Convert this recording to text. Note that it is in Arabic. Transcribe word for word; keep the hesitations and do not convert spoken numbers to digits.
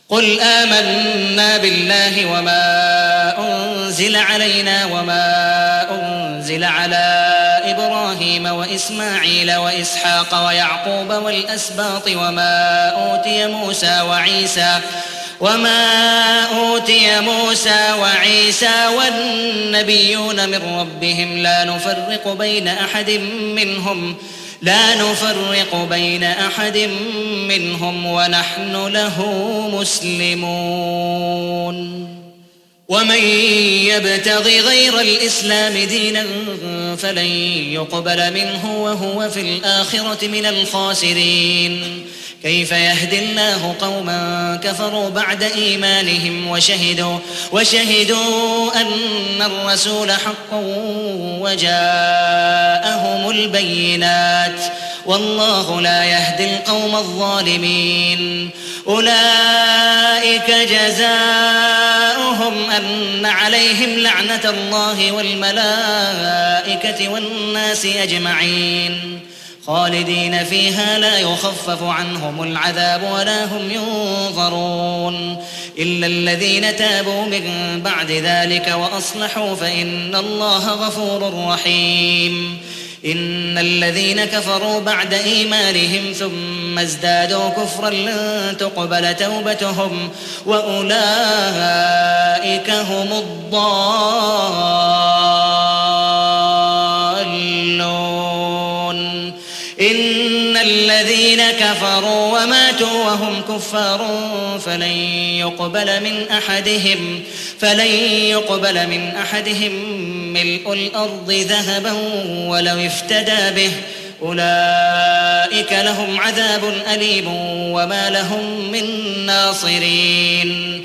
قل آمنا بالله وما أنزل علينا وما أنزل على إبراهيم وإسماعيل وإسحاق ويعقوب والأسباط وما أوتي موسى وعيسى وما أوتي موسى وعيسى والنبيون من ربهم لا نفرق بين أحد منهم لا نفرق بين أحد منهم ونحن له مسلمون. ومن يبتغ غير الإسلام دينا فلن يقبل منه وهو في الآخرة من الخاسرين. كيف يهدي الله قوما كفروا بعد إيمانهم وشهدوا, وشهدوا أن الرسول حق وجاءهم البينات والله لا يهدي القوم الظالمين. أولئك جزاؤهم أن عليهم لعنة الله والملائكة والناس أجمعين خالدين فيها لا يخفف عنهم العذاب ولا هم ينظرون إلا الذين تابوا من بعد ذلك وأصلحوا فإن الله غفور رحيم. إن الذين كفروا بعد إيمانهم ثم ازدادوا كفرا لن تقبل توبتهم وأولئك هم الضالون. إن الذين كفروا وماتوا وهم كفار فلن يقبل من أحدهم فلن يقبل من أحدهم ملء الأرض ذهبا ولو افتدى به أولئك لهم عذاب أليم وما لهم من ناصرين.